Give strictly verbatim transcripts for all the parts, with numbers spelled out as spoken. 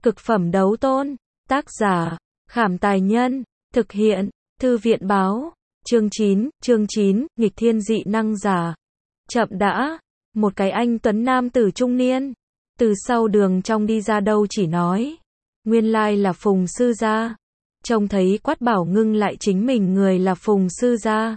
Cực phẩm đấu tôn. Tác giả, Khảm Tài Nhân. Thực hiện, Thư viện Báo. Chương chín, chương chín, nghịch thiên dị năng giả. Chậm đã. Một cái anh tuấn nam tử trung niên. Từ sau đường trong đi ra đâu chỉ nói. Nguyên lai là Phùng sư gia. Trông thấy Quát Bảo Ngưng lại chính mình người là Phùng sư gia.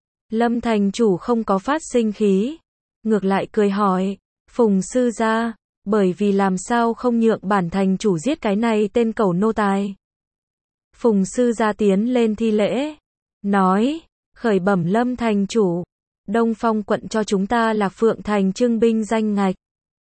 Lâm thành chủ không có phát sinh khí. Ngược lại cười hỏi. Phùng sư gia, bởi vì làm sao không nhượng bản thành chủ giết cái này tên cẩu nô tài. Phùng sư gia tiến lên thi lễ. Nói, khởi bẩm Lâm thành chủ. Đông Phong quận cho chúng ta là Phượng Thành trưng binh danh ngạch.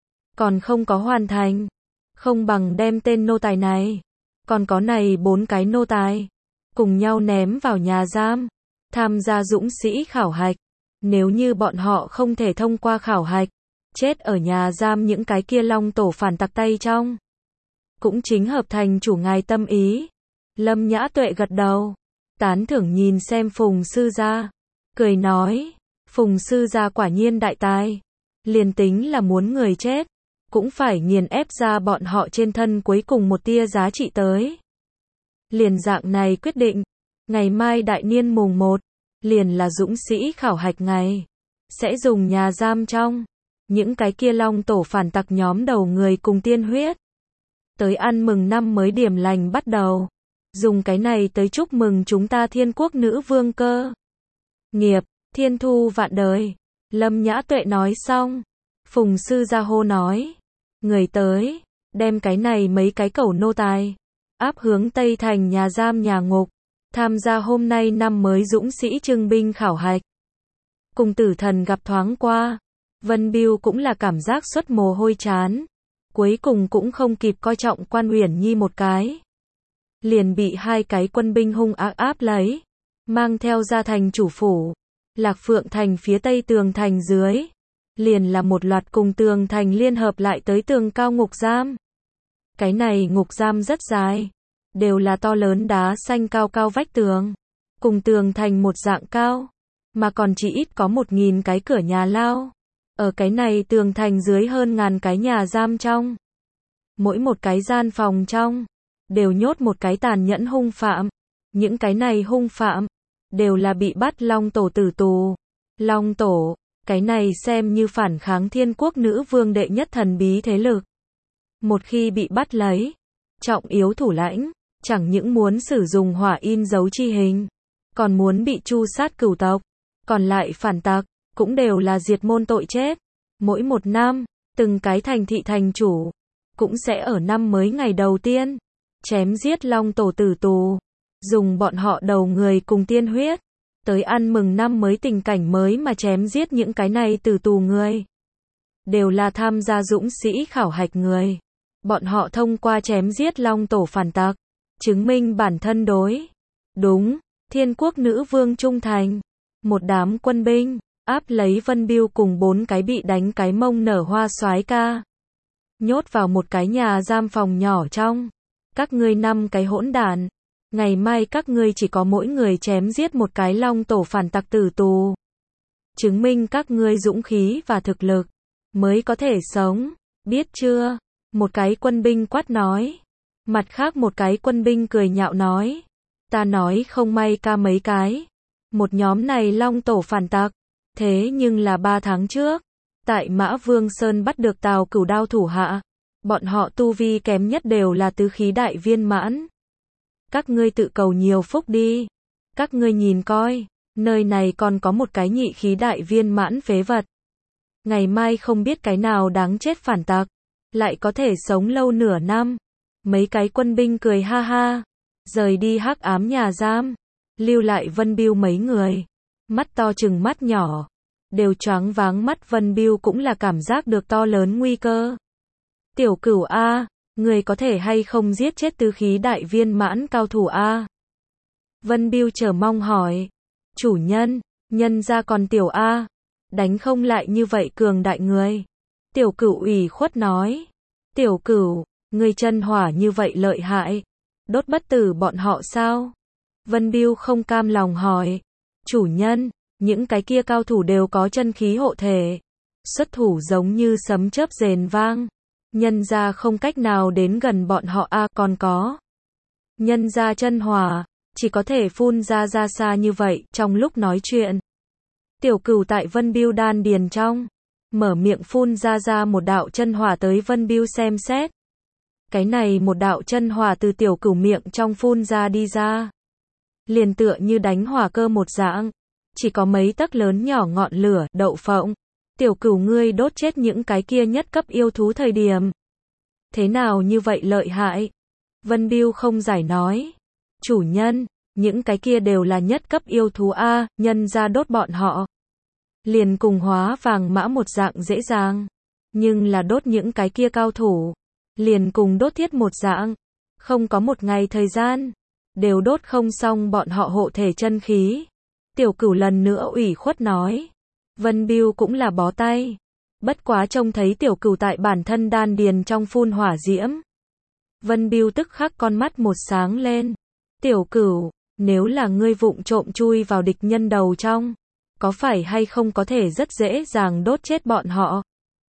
Còn không có hoàn thành. Không bằng đem tên nô tài này. Còn có này bốn cái nô tài. Cùng nhau ném vào nhà giam. Tham gia dũng sĩ khảo hạch. Nếu như bọn họ không thể thông qua khảo hạch. Chết ở nhà giam những cái kia long tổ phản tặc tay trong. Cũng chính hợp thành chủ ngài tâm ý. Lâm Nhã Tuệ gật đầu. Tán thưởng nhìn xem Phùng sư gia. Cười nói. Phùng sư gia quả nhiên đại tài. Liền tính là muốn người chết. Cũng phải nghiền ép ra bọn họ trên thân cuối cùng một tia giá trị tới. Liền dạng này quyết định. Ngày mai đại niên mùng một. Liền là dũng sĩ khảo hạch ngày. Sẽ dùng nhà giam trong. Những cái kia long tổ phản tặc nhóm đầu người cùng tiên huyết. Tới ăn mừng năm mới điểm lành bắt đầu. Dùng cái này tới chúc mừng chúng ta thiên quốc nữ vương cơ. Nghiệp, thiên thu vạn đời. Lâm Nhã Tuệ nói xong. Phùng sư gia hô nói. Người tới, đem cái này mấy cái cẩu nô tài. Áp hướng Tây Thành nhà giam nhà ngục. Tham gia hôm nay năm mới dũng sĩ trưng binh khảo hạch. Cùng tử thần gặp thoáng qua. Vân Biêu cũng là cảm giác xuất mồ hôi chán. Cuối cùng cũng không kịp coi trọng Quan Uyển Nhi một cái. Liền bị hai cái quân binh hung ác áp lấy. Mang theo ra thành chủ phủ. Lạc Phượng Thành phía tây tường thành dưới. Liền là một loạt cùng tường thành liên hợp lại tới tường cao ngục giam. Cái này ngục giam rất dài. Đều là to lớn đá xanh cao cao vách tường. Cùng tường thành một dạng cao. Mà còn chỉ ít có một nghìn cái cửa nhà lao. Ở cái này tường thành dưới hơn ngàn cái nhà giam trong. Mỗi một cái gian phòng trong. Đều nhốt một cái tàn nhẫn hung phạm. Những cái này hung phạm. Đều là bị bắt long tổ tử tù. Long tổ. Cái này xem như phản kháng thiên quốc nữ vương đệ nhất thần bí thế lực. Một khi bị bắt lấy. Trọng yếu thủ lãnh. Chẳng những muốn sử dụng hỏa in dấu chi hình. Còn muốn bị tru sát cửu tộc. Còn lại phản tặc. Cũng đều là diệt môn tội chết. Mỗi một năm, từng cái thành thị thành chủ, cũng sẽ ở năm mới ngày đầu tiên, chém giết long tổ tử tù, dùng bọn họ đầu người cùng tiên huyết, tới ăn mừng năm mới tình cảnh mới mà chém giết những cái này tử tù người. Đều là tham gia dũng sĩ khảo hạch người. Bọn họ thông qua chém giết long tổ phản tặc, chứng minh bản thân đối. Đúng, thiên quốc nữ vương trung thành. Một đám quân binh. Áp lấy Vân Biêu cùng bốn cái bị đánh cái mông nở hoa soái ca. Nhốt vào một cái nhà giam phòng nhỏ trong. Các ngươi năm cái hỗn đản. Ngày mai các ngươi chỉ có mỗi người chém giết một cái long tổ phản tặc tử tù. Chứng minh các ngươi dũng khí và thực lực. Mới có thể sống. Biết chưa? Một cái quân binh quát nói. Mặt khác một cái quân binh cười nhạo nói. Ta nói không may ca mấy cái. Một nhóm này long tổ phản tặc. Thế nhưng là ba tháng trước, tại Mã Vương Sơn bắt được Tào Cửu Đao thủ hạ, bọn họ tu vi kém nhất đều là tứ khí đại viên mãn. Các ngươi tự cầu nhiều phúc đi. Các ngươi nhìn coi, nơi này còn có một cái nhị khí đại viên mãn phế vật. Ngày mai không biết cái nào đáng chết phản tặc, lại có thể sống lâu nửa năm. Mấy cái quân binh cười ha ha, rời đi hắc ám nhà giam, lưu lại Vân Biêu mấy người. Mắt to chừng mắt nhỏ, đều choáng váng mắt. Vân Biêu cũng là cảm giác được to lớn nguy cơ. Tiểu Cửu a, người có thể hay không giết chết tứ khí đại viên mãn cao thủ a? Vân Biêu chờ mong hỏi. Chủ nhân, nhân ra còn tiểu a, đánh không lại như vậy cường đại người. Tiểu Cửu ủy khuất nói. Tiểu Cửu, người chân hỏa như vậy lợi hại, đốt bất tử bọn họ sao? Vân Biêu không cam lòng hỏi. Chủ nhân, những cái kia cao thủ đều có chân khí hộ thể. Xuất thủ giống như sấm chớp rền vang. Nhân gia không cách nào đến gần bọn họ a, à, còn có. Nhân gia chân hỏa, chỉ có thể phun ra ra xa như vậy, trong lúc nói chuyện. Tiểu Cửu tại Vân Bưu đan điền trong, mở miệng phun ra ra một đạo chân hỏa tới Vân Bưu xem xét. Cái này một đạo chân hỏa từ Tiểu Cửu miệng trong phun ra đi ra. Liền tựa như đánh hỏa cơ một dạng. Chỉ có mấy tấc lớn nhỏ ngọn lửa, đậu phộng. Tiểu Cửu ngươi đốt chết những cái kia nhất cấp yêu thú thời điểm. Thế nào như vậy lợi hại? Vân Bưu không giải nói. Chủ nhân, những cái kia đều là nhất cấp yêu thú a, nhân ra đốt bọn họ. Liền cùng hóa vàng mã một dạng dễ dàng. Nhưng là đốt những cái kia cao thủ. Liền cùng đốt thiết một dạng. Không có một ngày thời gian. Đều đốt không xong bọn họ hộ thể chân khí. Tiểu Cửu lần nữa ủy khuất nói. Vân Bưu cũng là bó tay. Bất quá trông thấy Tiểu Cửu tại bản thân đan điền trong phun hỏa diễm. Vân Bưu tức khắc con mắt một sáng lên. Tiểu Cửu, nếu là ngươi vụng trộm chui vào địch nhân đầu trong, có phải hay không có thể rất dễ dàng đốt chết bọn họ?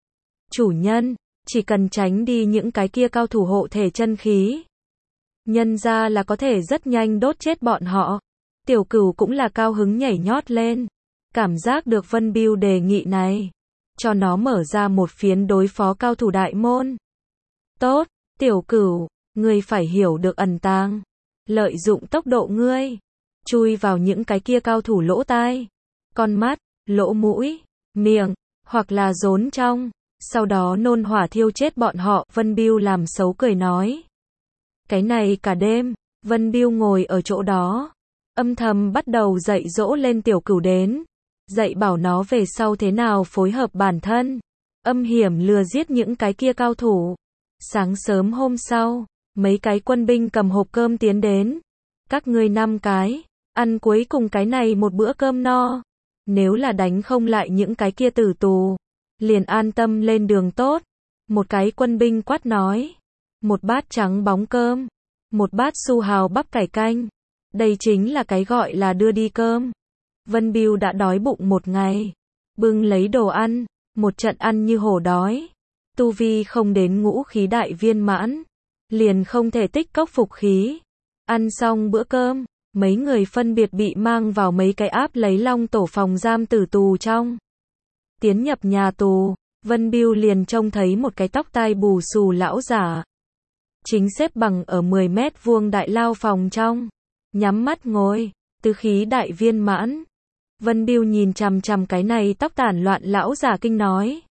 Chủ nhân, chỉ cần tránh đi những cái kia cao thủ hộ thể chân khí. Nhân ra là có thể rất nhanh đốt chết bọn họ. Tiểu Cửu cũng là cao hứng nhảy nhót lên. Cảm giác được Vân Bưu đề nghị này. Cho nó mở ra một phiến đối phó cao thủ đại môn. Tốt, Tiểu Cửu, ngươi phải hiểu được ẩn tàng. Lợi dụng tốc độ ngươi. Chui vào những cái kia cao thủ lỗ tai. Con mắt, lỗ mũi, miệng, hoặc là rốn trong. Sau đó nôn hỏa thiêu chết bọn họ. Vân Bưu làm xấu cười nói. Cái này cả đêm, Vân Bưu ngồi ở chỗ đó. Âm thầm bắt đầu dạy dỗ lên Tiểu Cửu đến. Dạy bảo nó về sau thế nào phối hợp bản thân. Âm hiểm lừa giết những cái kia cao thủ. Sáng sớm hôm sau, mấy cái quân binh cầm hộp cơm tiến đến. Các ngươi năm cái, ăn cuối cùng cái này một bữa cơm no. Nếu là đánh không lại những cái kia tử tù, liền an tâm lên đường tốt. Một cái quân binh quát nói. Một bát trắng bóng cơm. Một bát su hào bắp cải canh. Đây chính là cái gọi là đưa đi cơm. Vân Bưu đã đói bụng một ngày. Bưng lấy đồ ăn. Một trận ăn như hổ đói. Tu vi không đến ngũ khí đại viên mãn. Liền không thể tích cốc phục khí. Ăn xong bữa cơm. Mấy người phân biệt bị mang vào mấy cái áp lấy long tổ phòng giam tử tù trong. Tiến nhập nhà tù. Vân Bưu liền trông thấy một cái tóc tai bù xù lão giả. Chính xếp bằng ở mười mét vuông đại lao phòng trong. Nhắm mắt ngồi. Tứ khí đại viên mãn. Vân Bưu nhìn chằm chằm cái này tóc tản loạn lão giả kinh nói.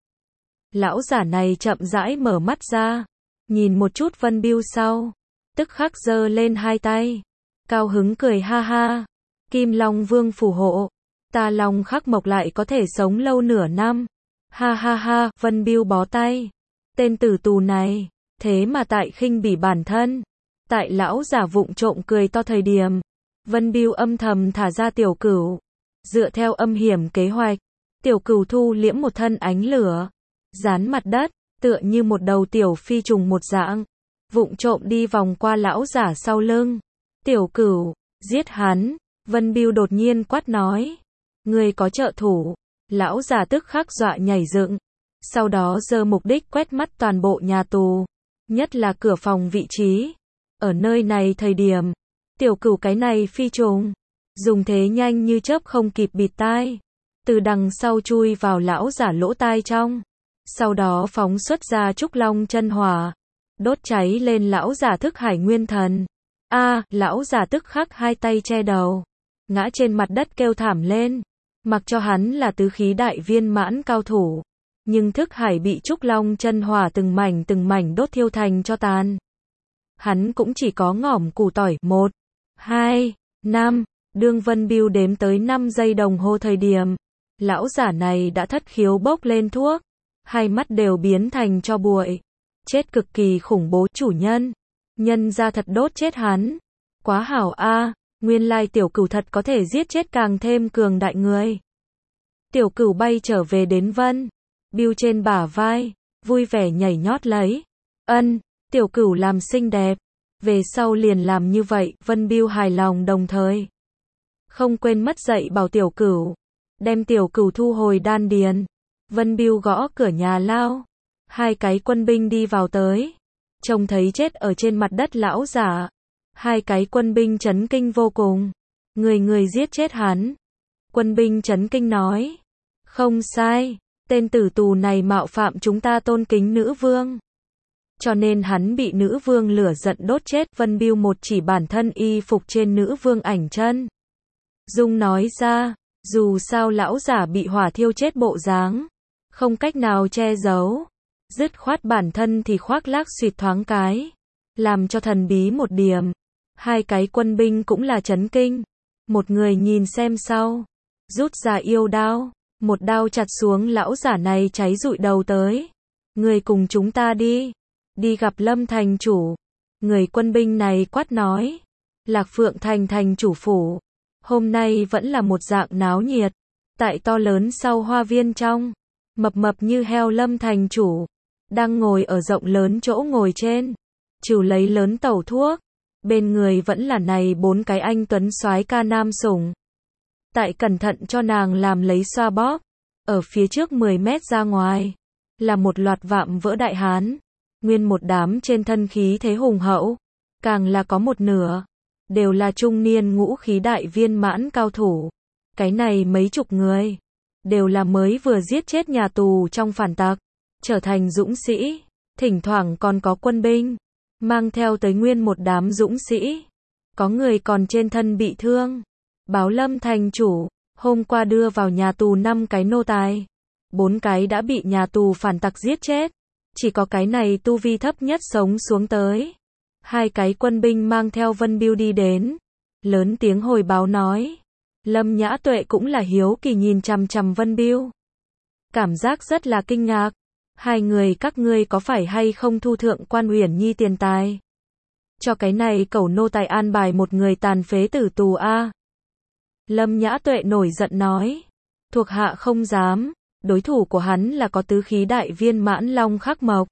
Lão giả này chậm rãi mở mắt ra. Nhìn một chút Vân Bưu sau. Tức khắc giơ lên hai tay. Cao hứng cười ha ha. Kim Long Vương phù hộ. Ta Long Khắc Mộc lại có thể sống lâu nửa năm. Ha ha ha, Vân Bưu bó tay. Tên tử tù này. Thế mà tại khinh bỉ bản thân. Tại lão giả vụng trộm cười to thời điểm. Vân Bưu âm thầm thả ra Tiểu Cửu. Dựa theo âm hiểm kế hoạch. Tiểu Cửu thu liễm một thân ánh lửa. Dán mặt đất. Tựa như một đầu tiểu phi trùng một dạng. Vụng trộm đi vòng qua lão giả sau lưng. Tiểu Cửu, giết hắn. Vân Bưu đột nhiên quát nói. Ngươi có trợ thủ. Lão giả tức khắc dọa nhảy dựng. Sau đó giơ mục đích quét mắt toàn bộ nhà tù. Nhất là cửa phòng vị trí. Ở nơi này thời điểm. Tiểu Cửu cái này phi trùng. Dùng thế nhanh như chớp không kịp bịt tai. Từ đằng sau chui vào lão giả lỗ tai trong. Sau đó phóng xuất ra trúc long chân hỏa. Đốt cháy lên lão giả thức hải nguyên thần. A, à, lão giả tức khắc hai tay che đầu. Ngã trên mặt đất kêu thảm lên. Mặc cho hắn là tứ khí đại viên mãn cao thủ. Nhưng thức hải bị trúc long chân hỏa từng mảnh từng mảnh đốt thiêu thành cho tàn. Hắn cũng chỉ có ngỏm củ tỏi. Một, hai, năm. Đương Vân Bưu đếm tới năm giây đồng hồ thời điểm. Lão giả này đã thất khiếu bốc lên thuốc. Hai mắt đều biến thành tro bụi. Chết cực kỳ khủng bố. Chủ nhân. Nhân ra thật đốt chết hắn. Quá hảo a, à, nguyên lai Tiểu Cửu thật có thể giết chết càng thêm cường đại người. Tiểu Cửu bay trở về đến Vân Bưu trên bả vai. Vui vẻ nhảy nhót lấy. Ân, Tiểu Cửu làm xinh đẹp. Về sau liền làm như vậy. Vân Bưu hài lòng đồng thời. Không quên mất dạy bảo Tiểu Cửu. Đem Tiểu Cửu thu hồi đan điền. Vân Bưu gõ cửa nhà lao. Hai cái quân binh đi vào tới, trông thấy chết ở trên mặt đất lão giả. Hai cái quân binh chấn kinh vô cùng. Người người giết chết hắn. Quân binh chấn kinh nói. Không sai, tên tử tù này mạo phạm chúng ta tôn kính nữ vương. Cho nên hắn bị nữ vương lửa giận đốt chết. Vân Bưu một chỉ bản thân y phục trên nữ vương ảnh chân dung nói ra, dù sao lão giả bị hỏa thiêu chết bộ dáng, không cách nào che giấu. Dứt khoát bản thân thì khoác lác xuyệt thoáng cái, làm cho thần bí một điểm. Hai cái quân binh cũng là chấn kinh. Một người nhìn xem sau, rút ra yêu đao, một đao chặt xuống lão giả này cháy rụi đầu tới. Người cùng chúng ta đi, đi gặp Lâm thành chủ. Người quân binh này quát nói. Lạc Phượng thành thành chủ phủ, hôm nay vẫn là một dạng náo nhiệt. Tại to lớn sau hoa viên trong, mập mập như heo Lâm thành chủ đang ngồi ở rộng lớn chỗ ngồi trên, chịu lấy lớn tẩu thuốc. Bên người vẫn là này bốn cái anh tuấn soái ca nam sủng. Tại cẩn thận cho nàng làm lấy xoa bóp. Ở phía trước mười mét ra ngoài, là một loạt vạm vỡ đại hán. Nguyên một đám trên thân khí thế hùng hậu. Càng là có một nửa, đều là trung niên ngũ khí đại viên mãn cao thủ. Cái này mấy chục người, đều là mới vừa giết chết nhà tù trong phản tặc, trở thành dũng sĩ. Thỉnh thoảng còn có quân binh mang theo tới nguyên một đám dũng sĩ. Có người còn trên thân bị thương. Báo Lâm thành chủ, hôm qua đưa vào nhà tù năm cái nô tài, bốn cái đã bị nhà tù phản tặc giết chết. Chỉ có cái này tu vi thấp nhất sống xuống tới. Hai cái quân binh mang theo Vân Bưu đi đến, lớn tiếng hồi báo nói. Lâm Nhã Tuệ cũng là hiếu kỳ nhìn chằm chằm Vân Bưu, cảm giác rất là kinh ngạc. Hai người các ngươi có phải hay không thu thượng quan Uyển Nhi tiền tài? Cho cái này cẩu nô tài an bài một người tàn phế tử tù a. Lâm Nhã Tuệ nổi giận nói. Thuộc hạ không dám, đối thủ của hắn là có tứ khí đại viên mãn Long Khắc Mộc.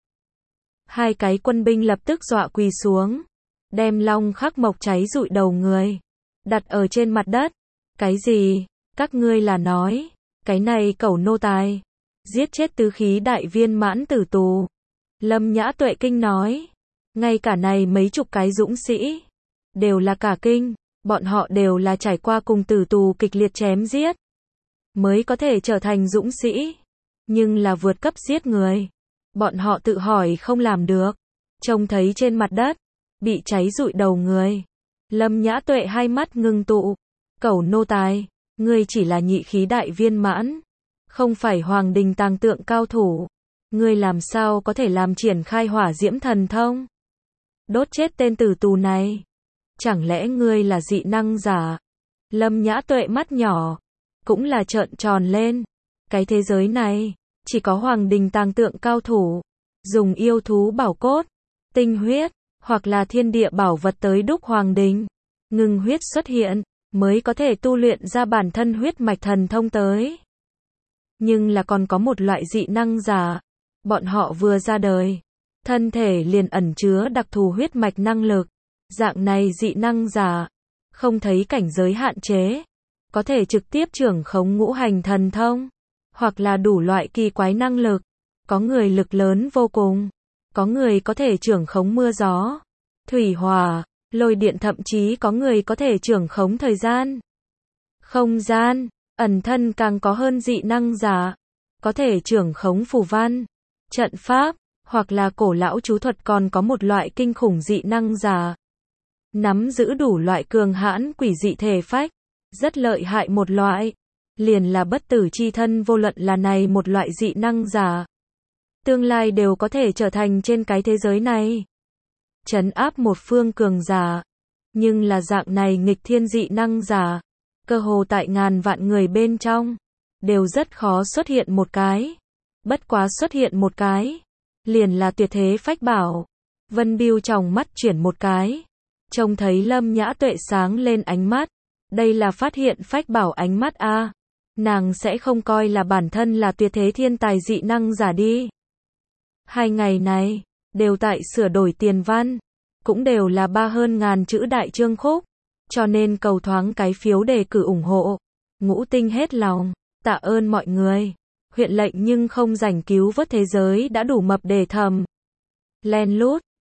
Hai cái quân binh lập tức dọa quỳ xuống, đem Long Khắc Mộc cháy rụi đầu người, đặt ở trên mặt đất. Cái gì? Các ngươi là nói, cái này cẩu nô tài giết chết tứ khí đại viên mãn tử tù? Lâm Nhã Tuệ kinh nói. Ngay cả này mấy chục cái dũng sĩ, đều là cả kinh. Bọn họ đều là trải qua cùng tử tù kịch liệt chém giết, mới có thể trở thành dũng sĩ. Nhưng là vượt cấp giết người, bọn họ tự hỏi không làm được. Trông thấy trên mặt đất, bị cháy rụi đầu người. Lâm Nhã Tuệ hai mắt ngưng tụ. Cẩu nô tài, ngươi chỉ là nhị khí đại viên mãn, không phải hoàng đình tàng tượng cao thủ. Ngươi làm sao có thể làm triển khai hỏa diễm thần thông, đốt chết tên tử tù này? Chẳng lẽ ngươi là dị năng giả? Lâm Nhã Tuệ mắt nhỏ cũng là trợn tròn lên. Cái thế giới này, chỉ có hoàng đình tàng tượng cao thủ, dùng yêu thú bảo cốt, tinh huyết, hoặc là thiên địa bảo vật tới đúc hoàng đình, ngừng huyết xuất hiện, mới có thể tu luyện ra bản thân huyết mạch thần thông tới. Nhưng là còn có một loại dị năng giả, bọn họ vừa ra đời, thân thể liền ẩn chứa đặc thù huyết mạch năng lực. Dạng này dị năng giả, không thấy cảnh giới hạn chế, có thể trực tiếp trưởng khống ngũ hành thần thông, hoặc là đủ loại kỳ quái năng lực. Có người lực lớn vô cùng, có người có thể trưởng khống mưa gió, thủy hỏa, lôi điện, thậm chí có người có thể trưởng khống thời gian, không gian, ẩn thân. Càng có hơn dị năng giả, có thể trưởng khống phù văn, trận pháp, hoặc là cổ lão chú thuật. Còn có một loại kinh khủng dị năng giả, nắm giữ đủ loại cường hãn quỷ dị thể phách, rất lợi hại một loại, liền là bất tử chi thân. Vô luận là này một loại dị năng giả, tương lai đều có thể trở thành trên cái thế giới này trấn áp một phương cường giả. Nhưng là dạng này nghịch thiên dị năng giả, cơ hồ tại ngàn vạn người bên trong, đều rất khó xuất hiện một cái. Bất quá xuất hiện một cái, liền là tuyệt thế phách bảo. Vân Bưu tròng mắt chuyển một cái, trông thấy Lâm Nhã Tuệ sáng lên ánh mắt. Đây là phát hiện phách bảo ánh mắt a. Nàng sẽ không coi là bản thân là tuyệt thế thiên tài dị năng giả đi. Hai ngày này, đều tại sửa đổi tiền văn, cũng đều là ba hơn ngàn chữ đại chương khúc. Cho nên cầu thoáng cái phiếu đề cử ủng hộ. Ngũ Tinh hết lòng, tạ ơn mọi người. huyện lệnh nhưng không rảnh cứu vớt thế giới đã đủ mập để thầm. Len lút,